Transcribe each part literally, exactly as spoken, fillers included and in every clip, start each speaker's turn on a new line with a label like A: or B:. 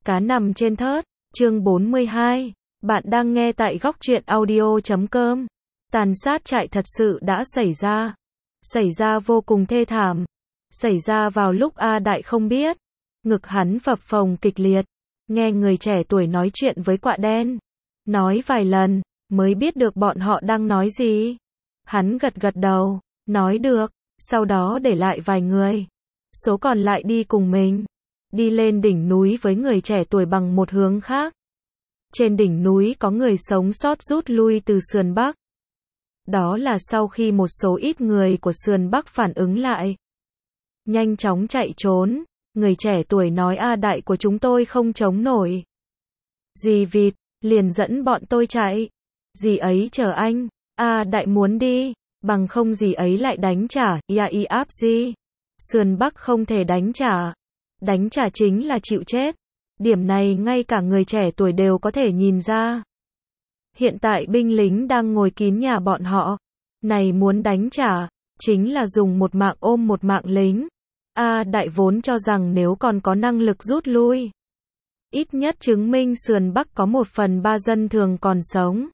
A: Cá nằm trên thớt, chương bốn mươi hai. Bạn đang nghe tại góc truyện audio chấm com. Tàn sát trại thật sự đã xảy ra. Xảy ra vô cùng thê thảm. Xảy ra vào lúc A Đại không biết. Ngực hắn phập phồng kịch liệt. Nghe người trẻ tuổi nói chuyện với quạ đen. Nói vài lần, mới biết được bọn họ đang nói gì. Hắn gật gật đầu, nói được, sau đó để lại vài người. Số còn lại đi cùng mình. Đi lên đỉnh núi với người trẻ tuổi bằng một hướng khác. Trên đỉnh núi có người sống sót rút lui từ sườn Bắc. Đó là sau khi một số ít người của sườn Bắc phản ứng lại. Nhanh chóng chạy trốn, người trẻ tuổi nói A Đại của chúng tôi không chống nổi. Dì vịt, liền dẫn bọn tôi chạy. Dì ấy chờ anh, A Đại muốn đi, bằng không dì ấy lại đánh trả, ia i áp gì. Sườn Bắc không thể đánh trả. Đánh trả chính là chịu chết. Điểm này ngay cả người trẻ tuổi đều có thể nhìn ra. Hiện tại binh lính đang ngồi kín nhà bọn họ. Này muốn đánh trả, chính là dùng một mạng ôm một mạng lính. A Đại vốn cho rằng nếu còn có năng lực rút lui. Ít nhất chứng minh sườn Bắc có một phần ba dân thường còn sống.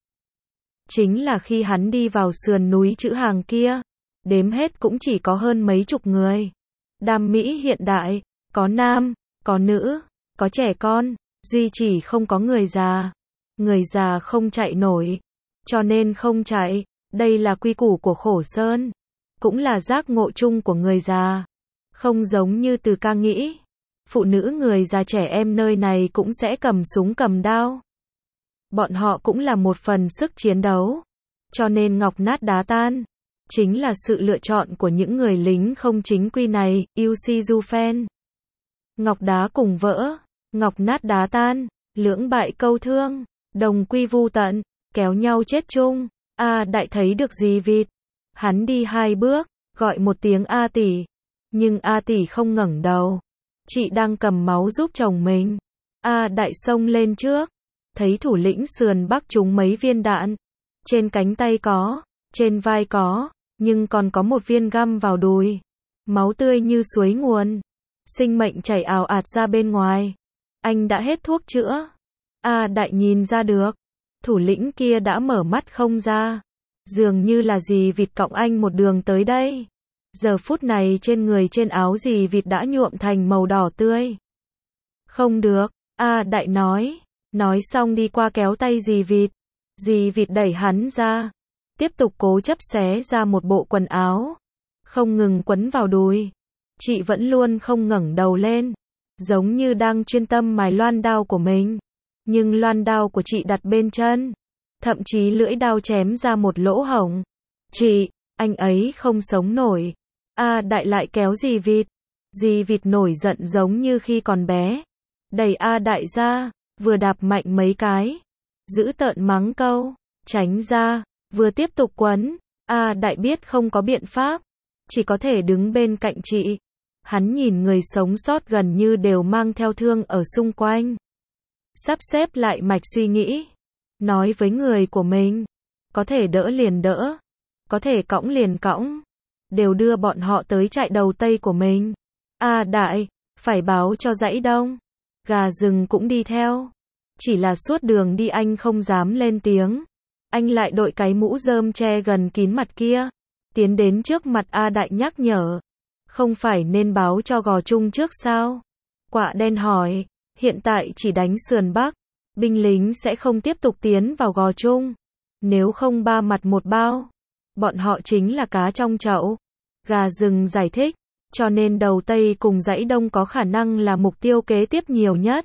A: Chính là khi hắn đi vào sườn núi chữ hàng kia. Đếm hết cũng chỉ có hơn mấy chục người. Đam Mỹ hiện đại. Có nam, có nữ, có trẻ con, duy chỉ không có người già. Người già không chạy nổi, cho nên không chạy, đây là quy củ của Khổ Sơn. Cũng là giác ngộ chung của người già. Không giống như Từ Ca nghĩ. Phụ nữ người già trẻ em nơi này cũng sẽ cầm súng cầm đao. Bọn họ cũng là một phần sức chiến đấu. Cho nên ngọc nát đá tan. Chính là sự lựa chọn của những người lính không chính quy này, U C Jufen. Ngọc đá cùng vỡ, ngọc nát đá tan, lưỡng bại câu thương, đồng quy vu tận, kéo nhau chết chung. A Đại thấy được dì vịt. Hắn đi hai bước, gọi một tiếng A tỷ. Nhưng A tỷ không ngẩng đầu. Chị đang cầm máu giúp chồng mình. A Đại xông lên trước. Thấy thủ lĩnh sườn Bắc trúng mấy viên đạn. Trên cánh tay có, trên vai có, nhưng còn có một viên găm vào đùi. Máu tươi như suối nguồn. Sinh mệnh chảy ào ạt ra bên ngoài. Anh đã hết thuốc chữa. A Đại nhìn ra được. Thủ lĩnh kia đã mở mắt không ra. Dường như là dì vịt cõng anh một đường tới đây. Giờ phút này trên người trên áo dì vịt đã nhuộm thành màu đỏ tươi. Không được, A Đại nói. Nói xong đi qua kéo tay dì vịt. Dì vịt đẩy hắn ra. Tiếp tục cố chấp xé ra một bộ quần áo. Không ngừng quấn vào đùi. Chị vẫn luôn không ngẩng đầu lên. Giống như đang chuyên tâm mài loan đao của mình. Nhưng loan đao của chị đặt bên chân. Thậm chí lưỡi đao chém ra một lỗ hổng. Chị, anh ấy không sống nổi. A Đại lại kéo dì vịt. Dì vịt nổi giận giống như khi còn bé. Đẩy A Đại ra, vừa đạp mạnh mấy cái. Giữ tợn mắng câu. Tránh ra, vừa tiếp tục quấn. A Đại biết không có biện pháp. Chỉ có thể đứng bên cạnh chị. Hắn nhìn người sống sót gần như đều mang theo thương ở xung quanh. Sắp xếp lại mạch suy nghĩ. Nói với người của mình. Có thể đỡ liền đỡ. Có thể cõng liền cõng. Đều đưa bọn họ tới trại đầu tây của mình. A Đại, phải báo cho dãy đông. Gà rừng cũng đi theo. Chỉ là suốt đường đi anh không dám lên tiếng. Anh lại đội cái mũ rơm che gần kín mặt kia. Tiến đến trước mặt A Đại nhắc nhở. Không phải nên báo cho Gò Chung trước sao? Quạ đen hỏi. Hiện tại chỉ đánh sườn Bắc. Binh lính sẽ không tiếp tục tiến vào Gò Chung. Nếu không ba mặt một bao. Bọn họ chính là cá trong chậu. Gà rừng giải thích. Cho nên đầu Tây cùng dãy Đông có khả năng là mục tiêu kế tiếp nhiều nhất.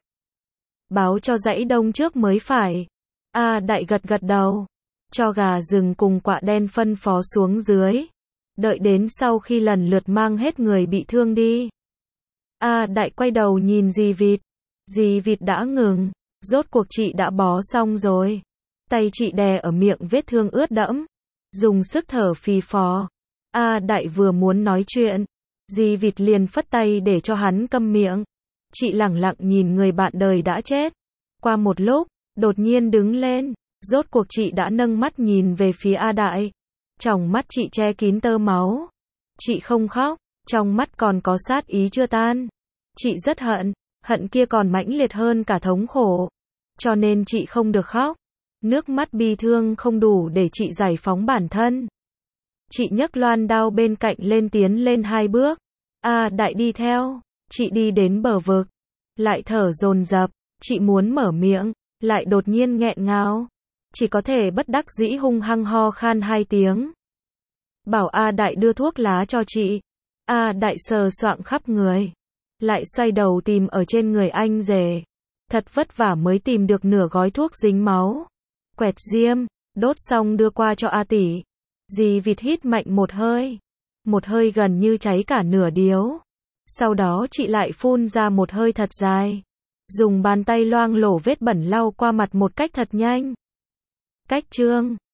A: Báo cho dãy Đông trước mới phải. A Đại gật gật đầu. Cho gà rừng cùng quạ đen phân phó xuống dưới. Đợi đến sau khi lần lượt mang hết người bị thương đi. A Đại quay đầu nhìn dì vịt. Dì vịt đã ngừng. Rốt cuộc chị đã bó xong rồi. Tay chị đè ở miệng vết thương ướt đẫm. Dùng sức thở phì phò. A Đại vừa muốn nói chuyện. Dì vịt liền phất tay để cho hắn câm miệng. Chị lẳng lặng nhìn người bạn đời đã chết. Qua một lúc, đột nhiên đứng lên. Rốt cuộc chị đã nâng mắt nhìn về phía A Đại. Trong mắt chị che kín tơ máu. Chị không khóc, trong mắt còn có sát ý chưa tan. Chị rất hận, Hận kia còn mãnh liệt hơn cả thống khổ. Cho nên chị không được khóc. Nước mắt bi thương không đủ để chị giải phóng bản thân. Chị nhấc loan đao bên cạnh lên tiến lên hai bước. A Đại đi theo. Chị đi đến bờ vực. Lại thở dồn dập. Chị muốn mở miệng. Lại đột nhiên nghẹn ngào. Chỉ có thể bất đắc dĩ hung hăng ho khan hai tiếng. Bảo A Đại đưa thuốc lá cho chị. A Đại sờ soạng khắp người. Lại xoay đầu tìm ở trên người anh rể. Thật vất vả mới tìm được nửa gói thuốc dính máu. Quẹt diêm, đốt xong đưa qua cho A tỷ. Dì vịt hít mạnh một hơi. Một hơi gần như cháy cả nửa điếu. Sau đó chị lại phun ra một hơi thật dài. Dùng bàn tay loang lổ vết bẩn lau qua mặt một cách thật nhanh. Cách chương